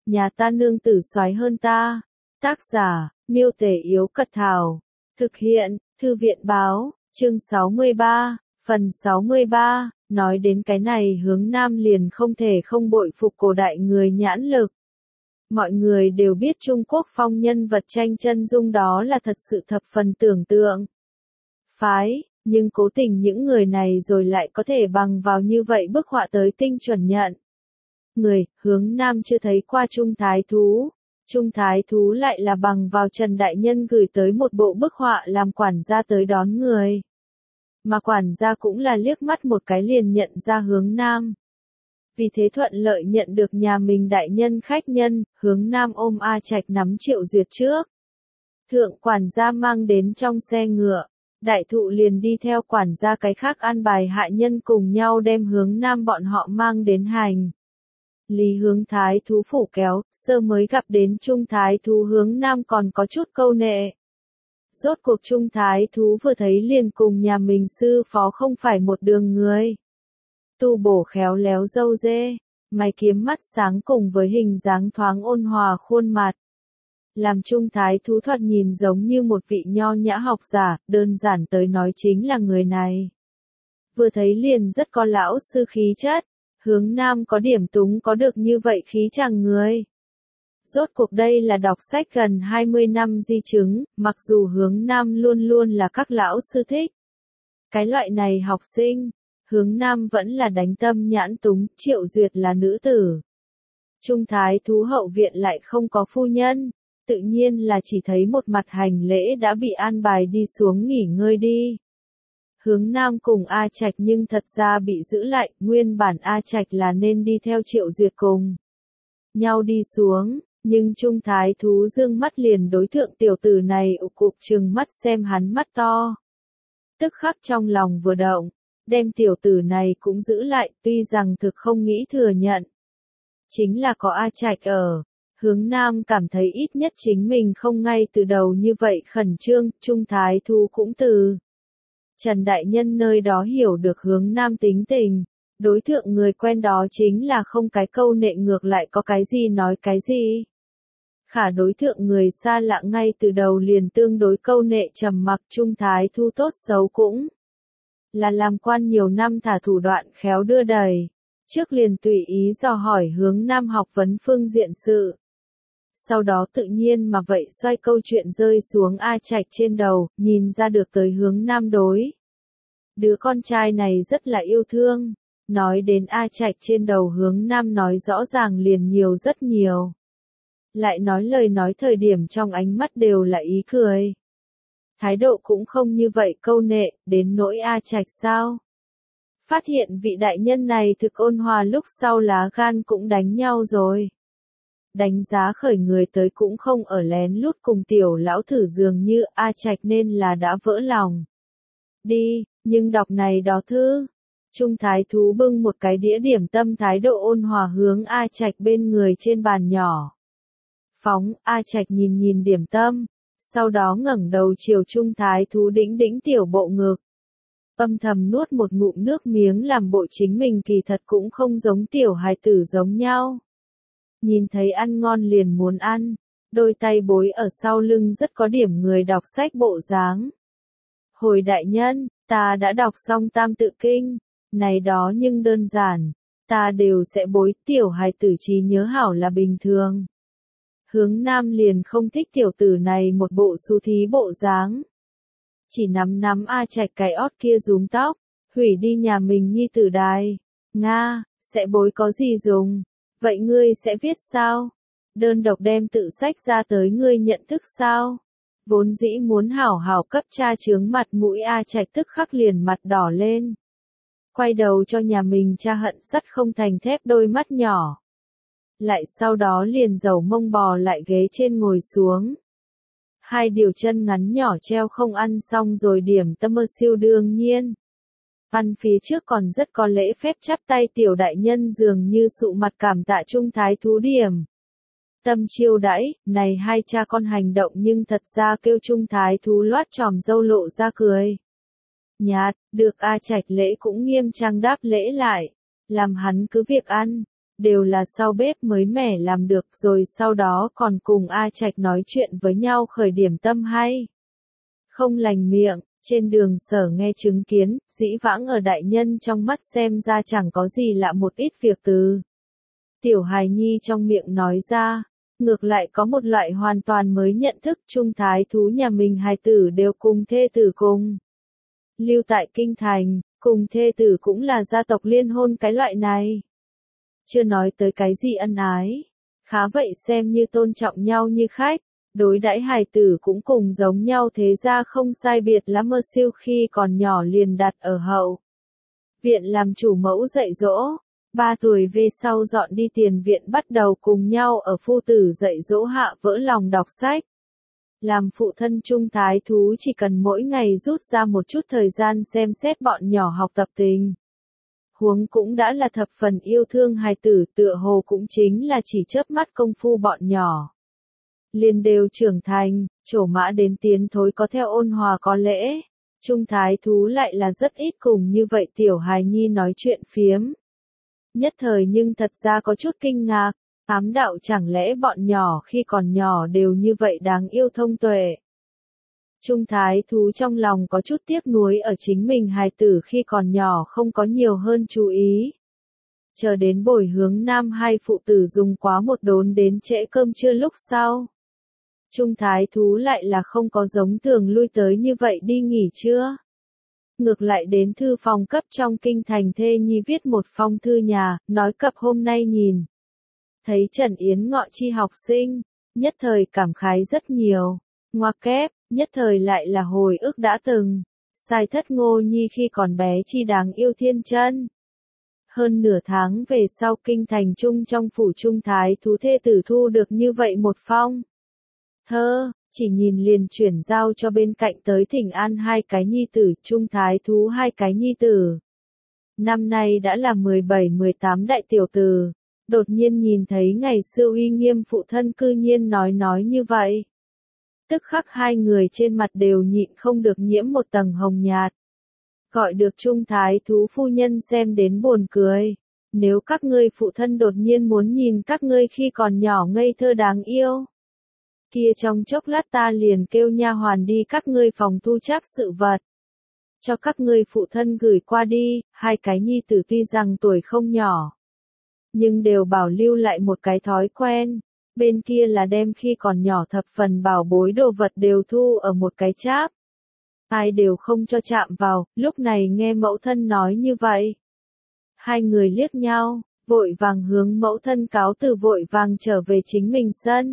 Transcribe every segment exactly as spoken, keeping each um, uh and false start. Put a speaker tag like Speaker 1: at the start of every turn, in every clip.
Speaker 1: nhà ta nương tử soái hơn ta. Tác giả, Miêu Tể Yếu Cật Thảo. Thực hiện, Thư viện Báo, chương sáu mươi ba, phần sáu mươi ba, nói đến cái này Hướng Nam liền không thể không bội phục cổ đại người nhãn lực. Mọi người đều biết Trung Quốc phong nhân vật tranh chân dung đó là thật sự thập phần tưởng tượng. Phái, nhưng cố tình những người này rồi lại có thể bằng vào như vậy bức họa tới tinh chuẩn nhận. Người, Hướng Nam chưa thấy qua Trung Thái Thú. Trung Thái Thú lại là bằng vào Trần Đại Nhân gửi tới một bộ bức họa làm quản gia tới đón người. Mà quản gia cũng là liếc mắt một cái liền nhận ra Hướng Nam. Vì thế thuận lợi nhận được nhà mình đại nhân khách nhân, Hướng Nam ôm A Trạch nắm Triệu Duyệt trước. Thượng quản gia mang đến trong xe ngựa, đại thụ liền đi theo quản gia cái khác an bài hạ nhân cùng nhau đem Hướng Nam bọn họ mang đến hành. Lý Hướng Thái Thú phủ kéo, sơ mới gặp đến Trung Thái Thú Hướng Nam còn có chút câu nệ. Rốt cuộc Trung Thái Thú vừa thấy liền cùng nhà mình sư phó không phải một đường người. Tu bổ khéo léo râu dê, mày kiếm mắt sáng cùng với hình dáng thoáng ôn hòa khuôn mặt. Làm Trung Thái Thú thoạt nhìn giống như một vị nho nhã học giả, đơn giản tới nói chính là người này. Vừa thấy liền rất có lão sư khí chất, Hướng Nam có điểm túng có được như vậy khí chàng người. Rốt cuộc đây là đọc sách gần hai mươi năm di chứng, mặc dù Hướng Nam luôn luôn là các lão sư thích. Cái loại này học sinh, Hướng Nam vẫn là đánh tâm nhãn túng, Triệu Duyệt là nữ tử. Trung Thái Thú hậu viện lại không có phu nhân, tự nhiên là chỉ thấy một mặt hành lễ đã bị an bài đi xuống nghỉ ngơi đi. Hướng Nam cùng A Trạch nhưng thật ra bị giữ lại, nguyên bản A Trạch là nên đi theo Triệu Duyệt cùng nhau đi xuống, nhưng Trung Thái Thú dương mắt liền đối tượng tiểu tử này ụ cụp trừng mắt xem hắn mắt to. Tức khắc trong lòng vừa động, đem tiểu tử này cũng giữ lại, tuy rằng thực không nghĩ thừa nhận. Chính là có A Trạch ở, Hướng Nam cảm thấy ít nhất chính mình không ngay từ đầu như vậy khẩn trương, Trung Thái Thú cũng từ Trần Đại Nhân nơi đó hiểu được Hướng Nam tính tình, đối tượng người quen đó chính là không cái câu nệ ngược lại có cái gì nói cái gì. Khả đối tượng người xa lạ ngay từ đầu liền tương đối câu nệ trầm mặc, Trung Thái Thú tốt xấu cũng là làm quan nhiều năm thả thủ đoạn khéo đưa đẩy, trước liền tùy ý dò hỏi Hướng Nam học vấn phương diện sự. Sau đó tự nhiên mà vậy xoay câu chuyện rơi xuống A Trạch trên đầu, nhìn ra được tới Hướng Nam đối. Đứa con trai này rất là yêu thương, nói đến A Trạch trên đầu Hướng Nam nói rõ ràng liền nhiều rất nhiều. Lại nói lời nói thời điểm trong ánh mắt đều là ý cười. Thái độ cũng không như vậy câu nệ, đến nỗi A Trạch sao? Phát hiện vị đại nhân này thực ôn hòa lúc sau lá gan cũng đánh nhau rồi. Đánh giá khởi người tới cũng không ở lén lút cùng tiểu lão thử dường như A Trạch nên là đã vỡ lòng. Đi, nhưng đọc này đó thư. Trung Thái Thú bưng một cái đĩa điểm tâm thái độ ôn hòa hướng A Trạch bên người trên bàn nhỏ. Phóng, A Trạch nhìn nhìn điểm tâm, sau đó ngẩng đầu chiều Trung Thái Thú đĩnh đĩnh tiểu bộ ngực. Âm thầm nuốt một ngụm nước miếng làm bộ chính mình kỳ thật cũng không giống tiểu hài tử giống nhau. Nhìn thấy ăn ngon liền muốn ăn, đôi tay bối ở sau lưng rất có điểm người đọc sách bộ dáng. Hồi đại nhân, ta đã đọc xong Tam Tự Kinh, này đó nhưng đơn giản, ta đều sẽ bối, tiểu hài tử trí nhớ hảo là bình thường. Hướng Nam liền không thích tiểu tử này một bộ xú thí bộ dáng. Chỉ nắm nắm A Trạch cái ót kia rúm tóc, hủy đi nhà mình nhi tử đài. Nga, sẽ bối có gì dùng? Vậy ngươi sẽ viết sao? Đơn độc đem tự sách ra tới ngươi nhận thức sao? Vốn dĩ muốn hảo hảo cấp cha chướng mặt mũi A Trạch tức khắc liền mặt đỏ lên. Quay đầu cho nhà mình cha hận sắt không thành thép đôi mắt nhỏ. Lại sau đó liền dầu mông bò lại ghế trên ngồi xuống. Hai điều chân ngắn nhỏ treo không ăn xong rồi điểm tâm mơ siêu đương nhiên. Ăn phía trước còn rất có lễ phép chắp tay tiểu đại nhân dường như sụ mặt cảm tạ Trung Thái Thú điểm. Tâm chiêu đãi, này hai cha con hành động nhưng thật ra kêu Trung Thái Thú loát tròm dâu lộ ra cười. Nhạt, được A Trạch lễ cũng nghiêm trang đáp lễ lại, làm hắn cứ việc ăn, đều là sau bếp mới mẻ làm được rồi sau đó còn cùng A Trạch nói chuyện với nhau khởi điểm tâm hay. Không lành miệng, trên đường sở nghe chứng kiến, dĩ vãng ở đại nhân trong mắt xem ra chẳng có gì lạ một ít việc từ. Tiểu hài nhi trong miệng nói ra, ngược lại có một loại hoàn toàn mới nhận thức trung thái thú nhà mình hài tử đều cùng thê tử cùng. Lưu tại kinh thành, cùng thê tử cũng là gia tộc liên hôn cái loại này. Chưa nói tới cái gì ân ái, khá vậy xem như tôn trọng nhau như khách, đối đãi hài tử cũng cùng giống nhau thế ra không sai biệt lắm mơ siêu khi còn nhỏ liền đặt ở hậu. Viện làm chủ mẫu dạy dỗ, ba tuổi về sau dọn đi tiền viện bắt đầu cùng nhau ở phu tử dạy dỗ hạ vỡ lòng đọc sách. Làm phụ thân trung thái thú chỉ cần mỗi ngày rút ra một chút thời gian xem xét bọn nhỏ học tập tình. Huống cũng đã là thập phần yêu thương hài tử tựa hồ cũng chính là chỉ chớp mắt công phu bọn nhỏ. Liền đều trưởng thành, trổ mã đến tiến thối có theo ôn hòa có lễ. Trung thái thú lại là rất ít cùng như vậy tiểu hài nhi nói chuyện phiếm. Nhất thời nhưng thật ra có chút kinh ngạc, ám đạo chẳng lẽ bọn nhỏ khi còn nhỏ đều như vậy đáng yêu thông tuệ. Trung thái thú trong lòng có chút tiếc nuối ở chính mình hài tử khi còn nhỏ không có nhiều hơn chú ý. Chờ đến buổi hướng nam hai phụ tử dùng quá một đốn đến trễ cơm trưa lúc sau. Trung thái thú lại là không có giống thường lui tới như vậy đi nghỉ trưa. Ngược lại đến thư phòng cấp trong kinh thành thê nhi viết một phong thư nhà, nói cập hôm nay nhìn. Thấy Trần Yến Ngọ chi học sinh, nhất thời cảm khái rất nhiều. Ngoặc kép, nhất thời lại là hồi ức đã từng. Sai thất Ngô Nhi khi còn bé chi đáng yêu thiên chân. Hơn nửa tháng về sau kinh thành trung trong phủ trung thái thú thê tử thu được như vậy một phong thơ, chỉ nhìn liền chuyển giao cho bên cạnh tới thỉnh an hai cái nhi tử, trung thái thú hai cái nhi tử. Năm nay đã là mười bảy mười tám đại tiểu tử, đột nhiên nhìn thấy ngày xưa uy nghiêm phụ thân cư nhiên nói nói như vậy. Tức khắc hai người trên mặt đều nhịn không được nhiễm một tầng hồng nhạt. Gọi được trung thái thú phu nhân xem đến buồn cười. Nếu các ngươi phụ thân đột nhiên muốn nhìn các ngươi khi còn nhỏ ngây thơ đáng yêu. Kia trong chốc lát ta liền kêu nha hoàn đi các ngươi phòng thu cháp sự vật. Cho các ngươi phụ thân gửi qua đi, hai cái nhi tử tuy rằng tuổi không nhỏ. Nhưng đều bảo lưu lại một cái thói quen. Bên kia là đem khi còn nhỏ thập phần bảo bối đồ vật đều thu ở một cái cháp. Ai đều không cho chạm vào, lúc này nghe mẫu thân nói như vậy. Hai người liếc nhau, vội vàng hướng mẫu thân cáo từ vội vàng trở về chính mình sân.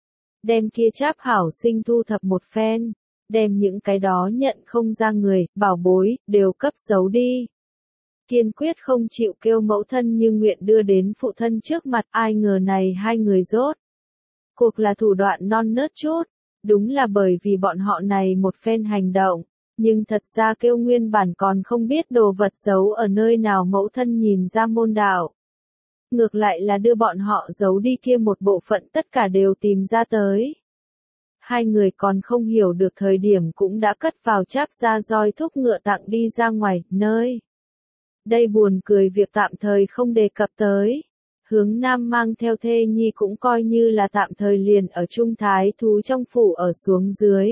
Speaker 1: Đem kia cháp hảo sinh thu thập một phen, đem những cái đó nhận không ra người, bảo bối, đều cấp giấu đi. Kiên quyết không chịu kêu mẫu thân như nguyện đưa đến phụ thân trước mặt, ai ngờ này hai người rốt. Cuộc là thủ đoạn non nớt chút, đúng là bởi vì bọn họ này một phen hành động, nhưng thật ra kêu nguyên bản còn không biết đồ vật giấu ở nơi nào mẫu thân nhìn ra môn đạo. Ngược lại là đưa bọn họ giấu đi kia một bộ phận tất cả đều tìm ra tới. Hai người còn không hiểu được thời điểm cũng đã cất vào cháp ra roi thúc ngựa tặng đi ra ngoài, nơi. Đây buồn cười việc tạm thời không đề cập tới. Hướng Nam mang theo thê nhi cũng coi như là tạm thời liền ở Trung Thái Thú trong phủ ở xuống dưới.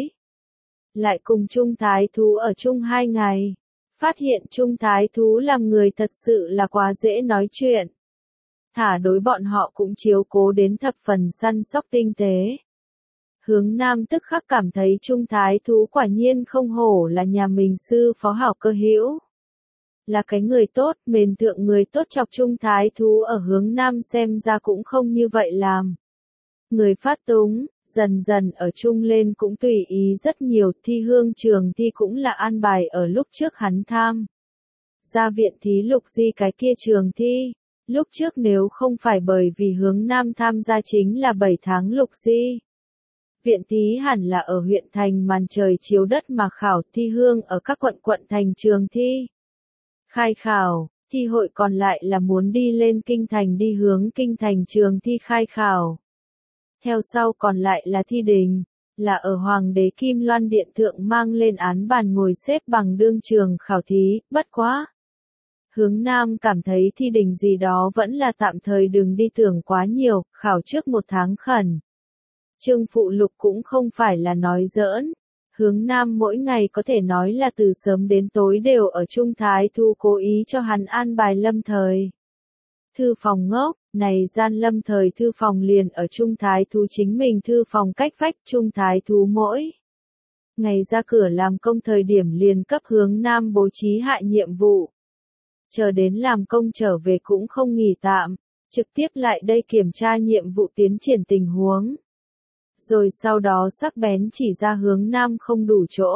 Speaker 1: Lại cùng Trung Thái Thú ở chung hai ngày. Phát hiện Trung Thái Thú làm người thật sự là quá dễ nói chuyện. Thả đối bọn họ cũng chiếu cố đến thập phần săn sóc tinh tế. Hướng Nam tức khắc cảm thấy Trung Thái Thú quả nhiên không hổ là nhà mình sư phó hảo cơ hữu. Là cái người tốt, mền thượng người tốt chọc Trung Thái Thú ở hướng Nam xem ra cũng không như vậy làm. Người phát túng, dần dần ở chung lên cũng tùy ý rất nhiều, thi hương trường thi cũng là an bài ở lúc trước hắn tham. Ra viện thí lục di cái kia trường thi, lúc trước nếu không phải bởi vì hướng Nam tham gia chính là bảy tháng lục di. Viện thí hẳn là ở huyện thành màn trời chiếu đất mà khảo thi hương ở các quận quận thành trường thi. Khai khảo, thi hội còn lại là muốn đi lên kinh thành đi hướng kinh thành trường thi khai khảo. Theo sau còn lại là thi đình, là ở Hoàng đế Kim Loan Điện Thượng mang lên án bàn ngồi xếp bằng đương trường khảo thí, bất quá. Hướng Nam cảm thấy thi đình gì đó vẫn là tạm thời đừng đi tưởng quá nhiều, khảo trước một tháng khẩn. Trương Phụ Lục cũng không phải là nói giỡn. Hướng Nam mỗi ngày có thể nói là từ sớm đến tối đều ở Trung Thái Thu cố ý cho hắn an bài lâm thời. Thư phòng ngốc, này gian lâm thời thư phòng liền ở Trung Thái Thú chính mình thư phòng cách vách Trung Thái Thú mỗi. Ngày ra cửa làm công thời điểm liền cấp Hướng Nam bố trí hạ nhiệm vụ. Chờ đến làm công trở về cũng không nghỉ tạm, trực tiếp lại đây kiểm tra nhiệm vụ tiến triển tình huống. Rồi sau đó sắc bén chỉ ra Hướng Nam không đủ chỗ.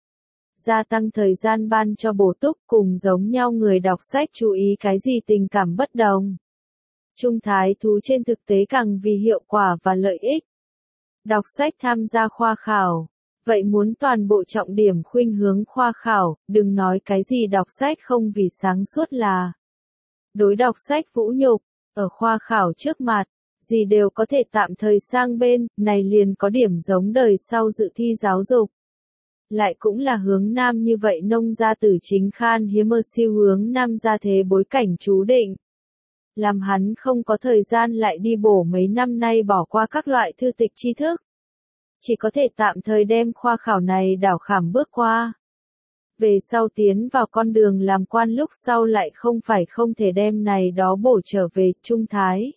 Speaker 1: Gia tăng thời gian ban cho bổ túc cùng giống nhau người đọc sách chú ý cái gì tình cảm bất đồng. Trung Thái Thú trên thực tế càng vì hiệu quả và lợi ích. Đọc sách tham gia khoa khảo. Vậy muốn toàn bộ trọng điểm khuynh hướng khoa khảo, đừng nói cái gì đọc sách không vì sáng suốt là. Đối đọc sách vũ nhục, ở khoa khảo trước mặt, gì đều có thể tạm thời sang bên, này liền có điểm giống đời sau dự thi giáo dục. Lại cũng là Hướng Nam như vậy nông gia tử chính khan hiếm mơ siêu Hướng Nam ra thế bối cảnh chú định. Làm hắn không có thời gian lại đi bổ mấy năm nay bỏ qua các loại thư tịch tri thức. Chỉ có thể tạm thời đem khoa khảo này đảo khảm bước qua. Về sau tiến vào con đường làm quan lúc sau lại không phải không thể đem này đó bổ trở về Trung Thái.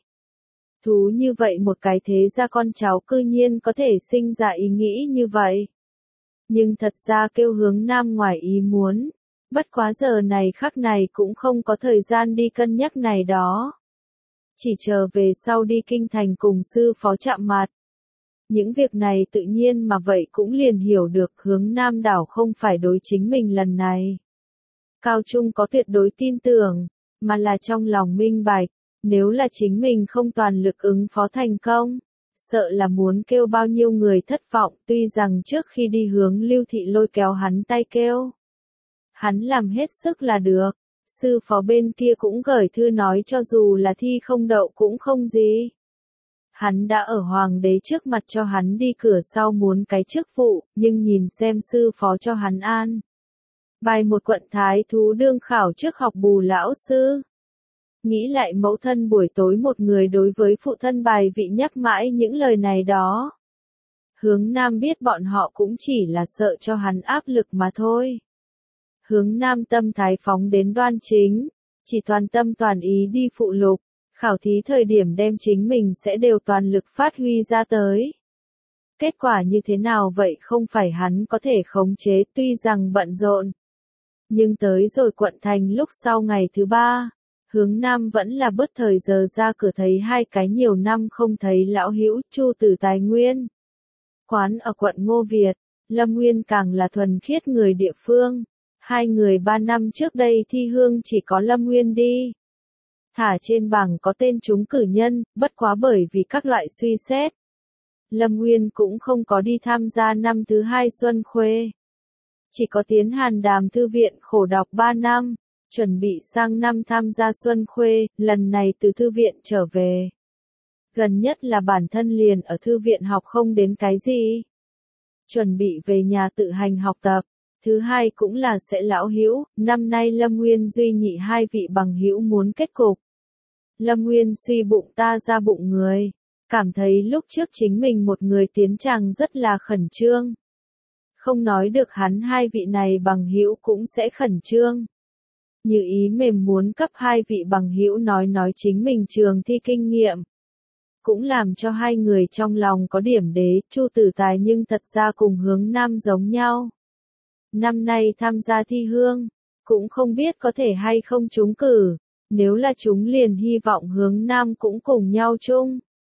Speaker 1: Thú như vậy một cái thế ra con cháu cư nhiên có thể sinh ra ý nghĩ như vậy. Nhưng thật ra kêu Hướng Nam ngoài ý muốn. Bất quá giờ này khắc này cũng không có thời gian đi cân nhắc này đó. Chỉ chờ về sau đi kinh thành cùng sư phó chạm mặt. Những việc này tự nhiên mà vậy cũng liền hiểu được Hướng Nam đảo không phải đối chính mình lần này. Cao Trung có tuyệt đối tin tưởng, mà là trong lòng minh bạch, nếu là chính mình không toàn lực ứng phó thành công, sợ là muốn kêu bao nhiêu người thất vọng, tuy rằng trước khi đi hướng Lưu Thị lôi kéo hắn tay kêu. Hắn làm hết sức là được, sư phó bên kia cũng gửi thư nói cho dù là thi không đậu cũng không gì. Hắn đã ở hoàng đế trước mặt cho hắn đi cửa sau muốn cái chức vụ, nhưng nhìn xem sư phó cho hắn an. Bài một quận Thái Thú đương khảo trước học bù lão sư. Nghĩ lại mẫu thân buổi tối một người đối với phụ thân bài vị nhắc mãi những lời này đó. Hướng Nam biết bọn họ cũng chỉ là sợ cho hắn áp lực mà thôi. Hướng Nam tâm thái phóng đến đoan chính, chỉ toàn tâm toàn ý đi phụ lục. Khảo thí thời điểm đem chính mình sẽ đều toàn lực phát huy ra tới. Kết quả như thế nào vậy không phải hắn có thể khống chế tuy rằng bận rộn. Nhưng tới rồi quận thành lúc sau ngày thứ ba, Hướng Nam vẫn là bớt thời giờ ra cửa thấy hai cái nhiều năm không thấy lão hữu Chu Tử Tài Nguyên. Quán ở quận Ngô Việt, Lâm Nguyên càng là thuần khiết người địa phương. Hai người ba năm trước đây thi hương chỉ có Lâm Nguyên đi. Thả trên bảng có tên chúng cử nhân, bất quá bởi vì các loại suy xét. Lâm Nguyên cũng không có đi tham gia năm thứ hai Xuân Khuê. Chỉ có tiến Hàn Đàm Thư viện khổ đọc ba năm, chuẩn bị sang năm tham gia Xuân Khuê, lần này từ thư viện trở về. Gần nhất là bản thân liền ở thư viện học không đến cái gì. Chuẩn bị về nhà tự hành học tập. Thứ hai cũng là sẽ lão hữu, năm nay Lâm Nguyên duy nhị hai vị bằng hữu muốn kết cục. Lâm Nguyên suy bụng ta ra bụng người, cảm thấy lúc trước chính mình một người tiến tràng rất là khẩn trương. Không nói được hắn hai vị này bằng hữu cũng sẽ khẩn trương. Như ý mềm muốn cấp hai vị bằng hữu nói nói chính mình trường thi kinh nghiệm. Cũng làm cho hai người trong lòng có điểm đế, Chu Tử Tài nhưng thật ra cùng Hướng Nam giống nhau. Năm nay tham gia thi hương, cũng không biết có thể hay không trúng cử, nếu là chúng liền hy vọng Hướng Nam cũng cùng nhau chung.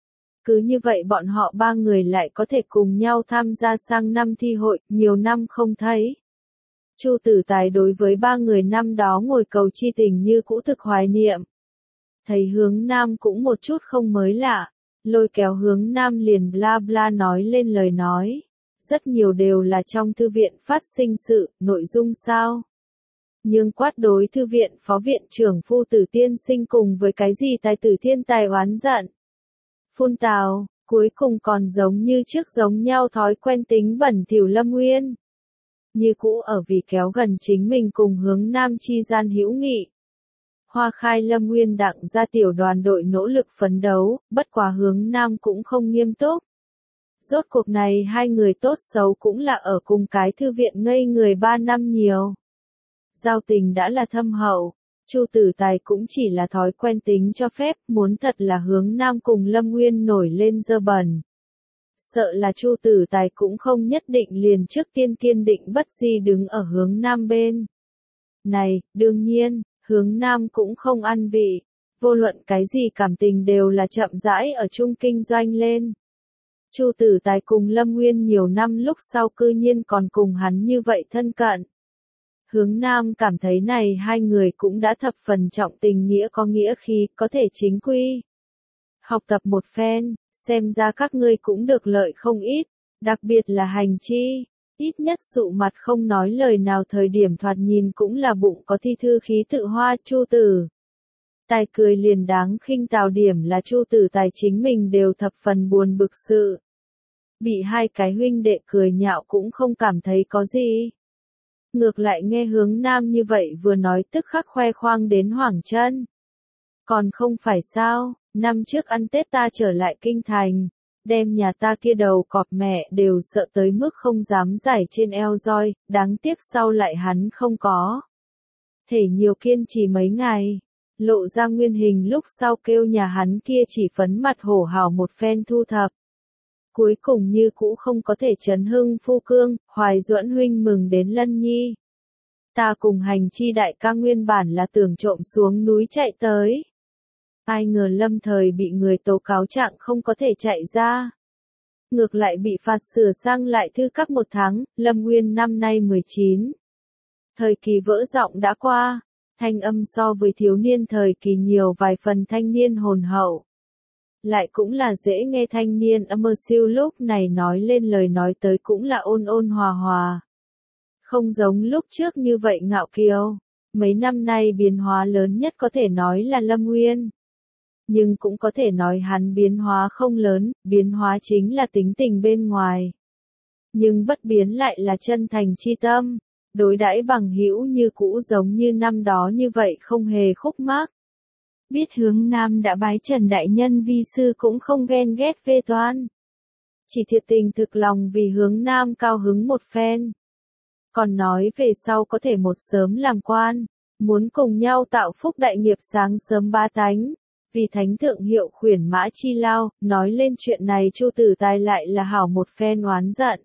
Speaker 1: Cứ như vậy bọn họ ba người lại có thể cùng nhau tham gia sang năm thi hội, nhiều năm không thấy. Chu Tử Tài đối với ba người năm đó ngồi cầu chi tình như cũ thực hoài niệm. Thấy Hướng Nam cũng một chút không mới lạ, lôi kéo Hướng Nam liền bla bla nói lên lời nói. Rất nhiều đều là trong thư viện phát sinh sự, nội dung sao? Nhưng quát đối thư viện phó viện trưởng Phu Tử Tiên Sinh cùng với cái gì tài tử thiên tài oán giận. Phun tào, cuối cùng còn giống như trước giống nhau thói quen tính bẩn thỉu Lâm Nguyên. Như cũ ở vì kéo gần chính mình cùng Hướng Nam chi gian hữu nghị. Hoa Khai Lâm Nguyên Đặng ra tiểu đoàn đội nỗ lực phấn đấu, bất quá Hướng Nam cũng không nghiêm túc. Rốt cuộc này hai người tốt xấu cũng là ở cùng cái thư viện ngây người ba năm nhiều. Giao tình đã là thâm hậu, Chu Tử Tài cũng chỉ là thói quen tính cho phép, muốn thật là Hướng Nam cùng Lâm Nguyên nổi lên dơ bẩn. Sợ là Chu Tử Tài cũng không nhất định liền trước tiên kiên định bất di đứng ở Hướng Nam bên. Này, đương nhiên, Hướng Nam cũng không ăn vị, vô luận cái gì cảm tình đều là chậm rãi ở chung kinh doanh lên. Chu Tử Tài cùng Lâm Nguyên nhiều năm lúc sau cư nhiên còn cùng hắn như vậy thân cận. Hướng Nam cảm thấy này hai người cũng đã thập phần trọng tình nghĩa có nghĩa khí, có thể chính quy. Học tập một phen, xem ra các ngươi cũng được lợi không ít, đặc biệt là Hành Chi. Ít nhất sụ mặt không nói lời nào thời điểm thoạt nhìn cũng là bụng có thi thư khí tự hoa. Chu Tử Tài cười liền đáng khinh tào điểm là Chu Tử Tài chính mình đều thập phần buồn bực sự. Bị hai cái huynh đệ cười nhạo cũng không cảm thấy có gì. Ngược lại nghe Hướng Nam như vậy vừa nói tức khắc khoe khoang đến hoảng chân. Còn không phải sao, năm trước ăn Tết ta trở lại kinh thành, đem nhà ta kia đầu cọp mẹ đều sợ tới mức không dám giải trên eo roi, đáng tiếc sau lại hắn không có. Thể nhiều kiên trì mấy ngày, lộ ra nguyên hình lúc sau kêu nhà hắn kia chỉ phấn mặt hổ hào một phen thu thập. Cuối cùng như cũ không có thể chấn hưng phu cương, Hoài Duẫn huynh mừng đến Lân Nhi. Ta cùng Hành Chi đại ca nguyên bản là tưởng trộm xuống núi chạy tới. Ai ngờ lâm thời bị người tố cáo trạng không có thể chạy ra. Ngược lại bị phạt sửa sang lại thư cấp một tháng, Lâm Nguyên năm nay mười chín. Thời kỳ vỡ giọng đã qua, thanh âm so với thiếu niên thời kỳ nhiều vài phần thanh niên hồn hậu. Lại cũng là dễ nghe thanh niên âm mơ siêu lúc này nói lên lời nói tới cũng là ôn ôn hòa hòa. Không giống lúc trước như vậy ngạo kiều, mấy năm nay biến hóa lớn nhất có thể nói là Lâm Nguyên. Nhưng cũng có thể nói hắn biến hóa không lớn, biến hóa chính là tính tình bên ngoài. Nhưng bất biến lại là chân thành chi tâm, đối đãi bằng hữu như cũ giống như năm đó như vậy không hề khúc mắc. Biết Hướng Nam đã bái Trần Đại Nhân vi sư cũng không ghen ghét vê toan. Chỉ thiệt tình thực lòng vì Hướng Nam cao hứng một phen. Còn nói về sau có thể một sớm làm quan, muốn cùng nhau tạo phúc đại nghiệp sáng sớm ba tánh. Vì thánh thượng hiệu khuyển mã chi lao, nói lên chuyện này Chu Tử Tài lại là hảo một phen oán giận.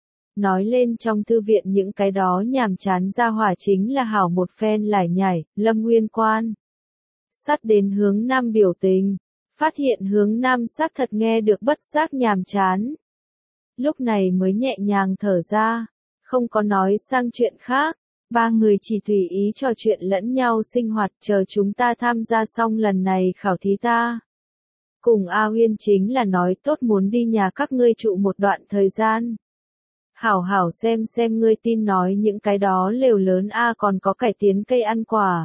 Speaker 1: Nói lên trong thư viện những cái đó nhàm chán ra hỏa chính là hảo một phen lải nhải, Lâm Nguyên quan. Sát đến Hướng Nam biểu tình, phát hiện Hướng Nam xác thật nghe được bất giác nhàm chán. Lúc này mới nhẹ nhàng thở ra, không có nói sang chuyện khác. Ba người chỉ tùy ý trò chuyện lẫn nhau sinh hoạt chờ chúng ta tham gia xong lần này khảo thí ta. Cùng A Huyên chính là nói tốt muốn đi nhà các ngươi trụ một đoạn thời gian. Hảo hảo xem xem ngươi tin nói những cái đó lều lớn A còn có cải tiến cây ăn quả.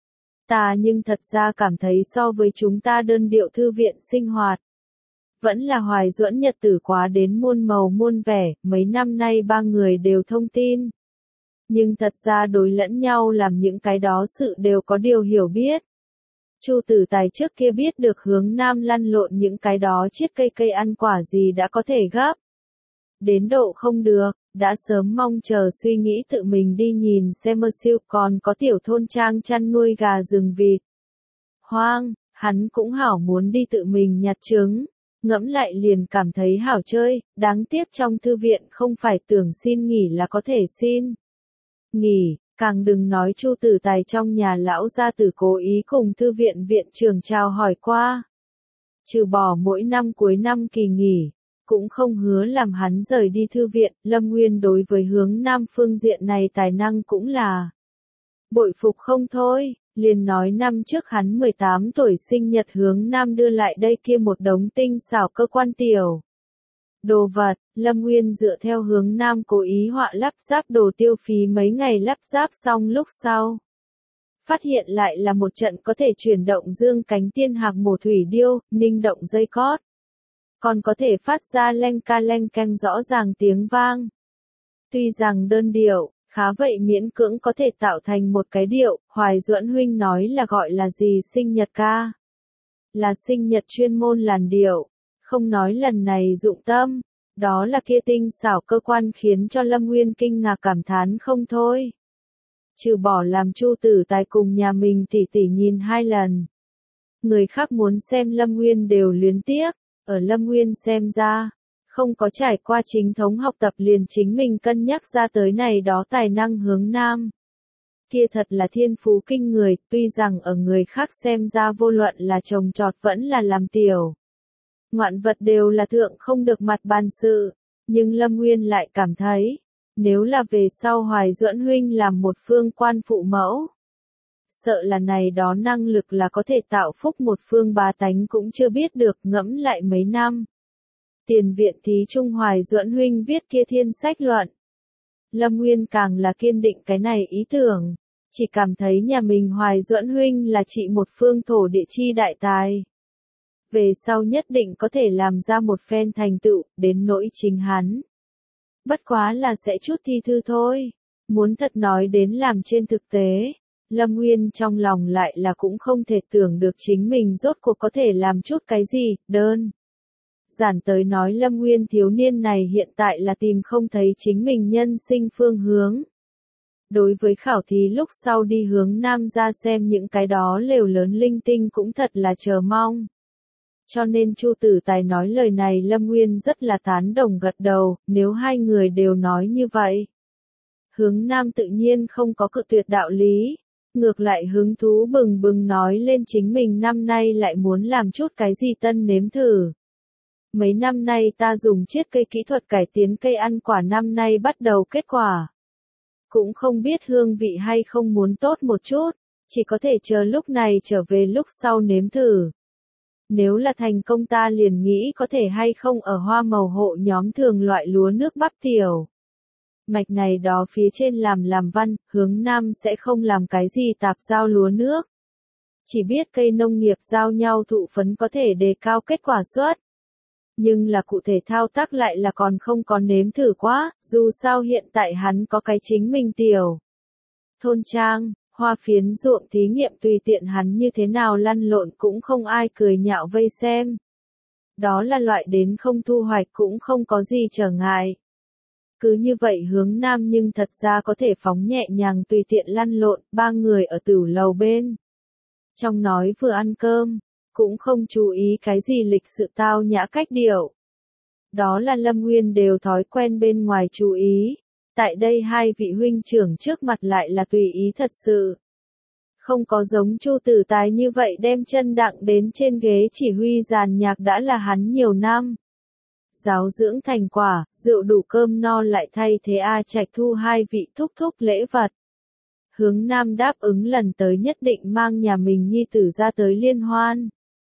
Speaker 1: Ta nhưng thật ra cảm thấy so với chúng ta đơn điệu thư viện sinh hoạt. Vẫn là Hoài Duẫn nhật tử quá đến muôn màu muôn vẻ, mấy năm nay ba người đều thông tin. Nhưng thật ra đối lẫn nhau làm những cái đó sự đều có điều hiểu biết. Chu Tử Tài trước kia biết được Hướng Nam lăn lộn những cái đó chiết cây cây ăn quả gì đã có thể gấp. Đến độ không được, đã sớm mong chờ suy nghĩ tự mình đi nhìn xem mơ siêu còn có tiểu thôn trang chăn nuôi gà rừng vịt. Hoang, hắn cũng hảo muốn đi tự mình nhặt trứng, ngẫm lại liền cảm thấy hảo chơi, đáng tiếc trong thư viện không phải tưởng xin nghỉ là có thể xin. Nghỉ, càng đừng nói Chu Tử Tài trong nhà lão gia tử cố ý cùng thư viện viện trưởng chào hỏi qua. Trừ bỏ mỗi năm cuối năm kỳ nghỉ, cũng không hứa làm hắn rời đi thư viện, Lâm Nguyên đối với Hướng Nam phương diện này tài năng cũng là bội phục không thôi, liền nói năm trước hắn mười tám tuổi sinh nhật Hướng Nam đưa lại đây kia một đống tinh xảo cơ quan tiểu. Đồ vật, Lâm Nguyên dựa theo Hướng Nam cố ý họa lắp ráp đồ tiêu phí mấy ngày lắp ráp xong lúc sau. Phát hiện lại là một trận có thể chuyển động dương cánh tiên hạc mổ thủy điêu, ninh động dây cót. Còn có thể phát ra leng ca leng keng rõ ràng tiếng vang. Tuy rằng đơn điệu, Khá vậy miễn cưỡng có thể tạo thành một cái điệu, Hoài Duẫn huynh nói là gọi là gì sinh nhật ca. Là sinh nhật chuyên môn làn điệu, không nói lần này dụng tâm, đó là kia tinh xảo cơ quan khiến cho Lâm Nguyên kinh ngạc cảm thán không thôi. Trừ bỏ làm Chu Tử Tài cùng nhà mình tỉ tỉ nhìn hai lần. Người khác muốn xem Lâm Nguyên đều luyến tiếc, ở Lâm Nguyên xem ra, không có trải qua chính thống học tập liền chính mình cân nhắc ra tới này đó tài năng hướng nam. Kia thật là thiên phú kinh người, tuy rằng ở người khác xem ra vô luận là trồng trọt vẫn là làm tiểu. Ngoạn vật đều là thượng không được mặt bàn sự, nhưng Lâm Nguyên lại cảm thấy, nếu là về sau Hoài Duẫn huynh làm một phương quan phụ mẫu, sợ là này đó năng lực là có thể tạo phúc một phương bá tánh cũng chưa biết được, ngẫm lại mấy năm. Tiền viện thí trung Hoài Duẫn huynh viết kia thiên sách luận. Lâm Nguyên càng là kiên định cái này ý tưởng, chỉ cảm thấy nhà mình Hoài Duẫn huynh là trị một phương thổ địa chi đại tài. Về sau nhất định có thể làm ra một phen thành tựu, đến nỗi chính hắn. Bất quá là sẽ chút thi thư thôi, muốn thật nói đến làm trên thực tế. Lâm Nguyên trong lòng lại là cũng không thể tưởng được chính mình rốt cuộc có thể làm chút cái gì, đơn. Giản tới nói Lâm Nguyên thiếu niên này hiện tại là tìm không thấy chính mình nhân sinh phương hướng. Đối với khảo thí lúc sau đi hướng nam ra xem những cái đó lều lớn linh tinh cũng thật là chờ mong. Cho nên Chu Tử Tài nói lời này Lâm Nguyên rất là tán đồng gật đầu, nếu hai người đều nói như vậy. Hướng nam tự nhiên không có cự tuyệt đạo lý. Ngược lại hứng thú bừng bừng nói lên chính mình năm nay lại muốn làm chút cái gì tân nếm thử. Mấy năm nay ta dùng chiết cây kỹ thuật cải tiến cây ăn quả năm nay bắt đầu kết quả. Cũng không biết hương vị hay không muốn tốt một chút, chỉ có thể chờ lúc này trở về lúc sau nếm thử. Nếu là thành công ta liền nghĩ có thể hay không ở hoa màu hộ nhóm thường loại lúa nước bắp tiểu. Mạch này đó phía trên làm làm văn, hướng nam sẽ không làm cái gì tạp giao lúa nước. Chỉ biết cây nông nghiệp giao nhau thụ phấn có thể đề cao kết quả suất. Nhưng là cụ thể thao tác lại là còn không có nếm thử quá, dù sao hiện tại hắn có cái chính mình tiểu. Thôn trang, hoa phiến ruộng thí nghiệm tùy tiện hắn như thế nào lăn lộn cũng không ai cười nhạo vây xem. Đó là loại đến không thu hoạch cũng không có gì trở ngại. Cứ như vậy hướng nam nhưng thật ra có thể phóng nhẹ nhàng tùy tiện lăn lộn, ba người ở tửu lầu bên. Trong nói vừa ăn cơm, cũng không chú ý cái gì lịch sự tao nhã cách điệu. Đó là Lâm Nguyên đều thói quen bên ngoài chú ý, tại đây hai vị huynh trưởng trước mặt lại là tùy ý thật sự. Không có giống Chu Tử Tài như vậy đem chân đặng đến trên ghế chỉ huy giàn nhạc đã là hắn nhiều năm. Giáo dưỡng thành quả, rượu đủ cơm no lại thay thế A Trạch thu hai vị thúc thúc lễ vật. Hướng nam đáp ứng lần tới nhất định mang nhà mình nhi tử ra tới liên hoan.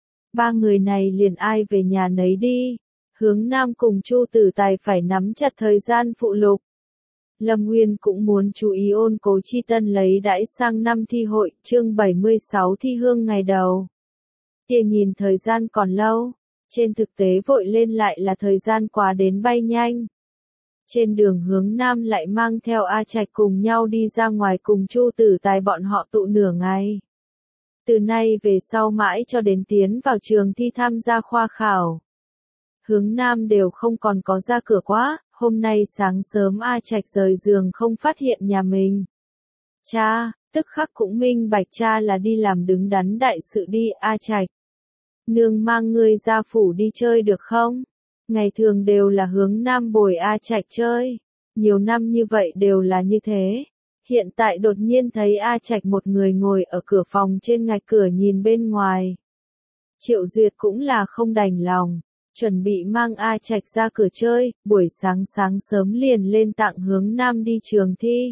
Speaker 1: Ba người này liền ai về nhà nấy đi. Hướng nam cùng Chu Tử Tài phải nắm chặt thời gian phụ lục. Lâm Nguyên cũng muốn chú ý ôn cố chi tân lấy đãi sang năm thi hội, chương bảy mươi sáu thi hương ngày đầu. Kia nhìn thời gian còn lâu. Trên thực tế vội lên lại là thời gian quá đến bay nhanh. Trên đường hướng nam lại mang theo A Trạch cùng nhau đi ra ngoài cùng Chu Tử Tài bọn họ tụ nửa ngày. Từ nay về sau mãi cho đến tiến vào trường thi tham gia khoa khảo. Hướng nam đều không còn có ra cửa quá, hôm nay sáng sớm A Trạch rời giường không phát hiện nhà mình. Cha, tức khắc cũng minh bạch cha là đi làm đứng đắn đại sự đi A Trạch. Nương mang ngươi ra phủ đi chơi được không? Ngày thường đều là hướng nam bồi A Trạch chơi. Nhiều năm như vậy đều là như thế. Hiện tại đột nhiên thấy A Trạch một người ngồi ở cửa phòng trên ngạch cửa nhìn bên ngoài. Triệu Duyệt cũng là không đành lòng. Chuẩn bị mang A Trạch ra cửa chơi, buổi sáng sáng sớm liền lên tặng hướng nam đi trường thi.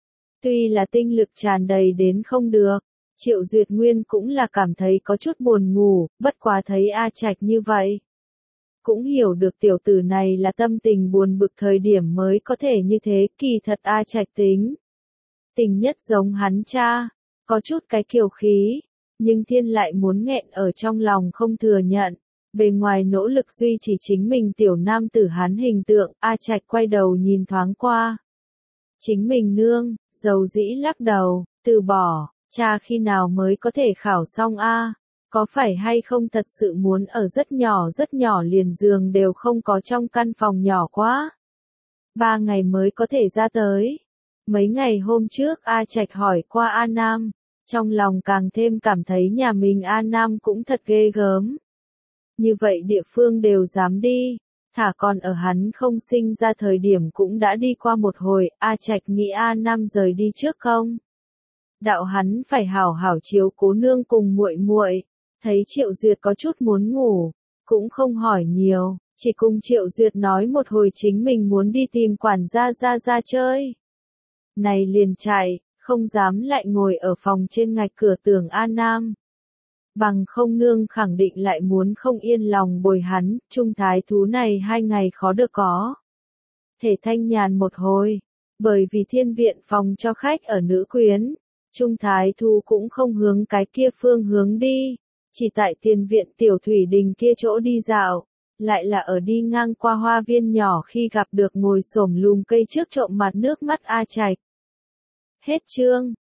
Speaker 1: Tuy là tinh lực tràn đầy đến không được. Triệu Duyệt Nguyên cũng là cảm thấy có chút buồn ngủ, bất quá thấy A Trạch như vậy. Cũng hiểu được tiểu tử này là tâm tình buồn bực thời điểm mới có thể như thế, kỳ thật A Trạch tính. Tình nhất giống hắn cha, có chút cái kiều khí, nhưng thiên lại muốn nghẹn ở trong lòng không thừa nhận. Bề ngoài nỗ lực duy trì chính mình tiểu nam tử hắn hình tượng, A Trạch quay đầu nhìn thoáng qua. Chính mình nương, dầu dĩ lắc đầu, từ bỏ, cha khi nào mới có thể khảo xong a? Có phải hay không thật sự muốn ở rất nhỏ rất nhỏ liền giường đều không có trong căn phòng nhỏ quá? Ba ngày mới có thể ra tới. Mấy ngày hôm trước A Trạch hỏi qua A Nam, trong lòng càng thêm cảm thấy nhà mình A Nam cũng thật ghê gớm. Như vậy địa phương đều dám đi, thả còn ở hắn không sinh ra thời điểm cũng đã đi qua một hồi, A Trạch nghĩ A Nam rời đi trước không? Đạo hắn phải hảo hảo chiếu cố nương cùng muội muội. Thấy Triệu Duyệt có chút muốn ngủ, cũng không hỏi nhiều, chỉ cùng Triệu Duyệt nói một hồi chính mình muốn đi tìm quản gia ra ra chơi. Này liền chạy, không dám lại ngồi ở phòng trên ngạch cửa tưởng A Nam. Bằng không nương khẳng định lại muốn không yên lòng bồi hắn, trung thái thú này hai ngày khó được có. Thể thanh nhàn một hồi, bởi vì thiên viện phòng cho khách ở nữ quyến, trung thái thú cũng không hướng cái kia phương hướng đi, chỉ tại tiền viện tiểu thủy đình kia chỗ đi dạo, lại là ở đi ngang qua hoa viên nhỏ khi gặp được ngồi xổm lùm cây trước trộm mặt nước mắt A Trạch. Hết chương.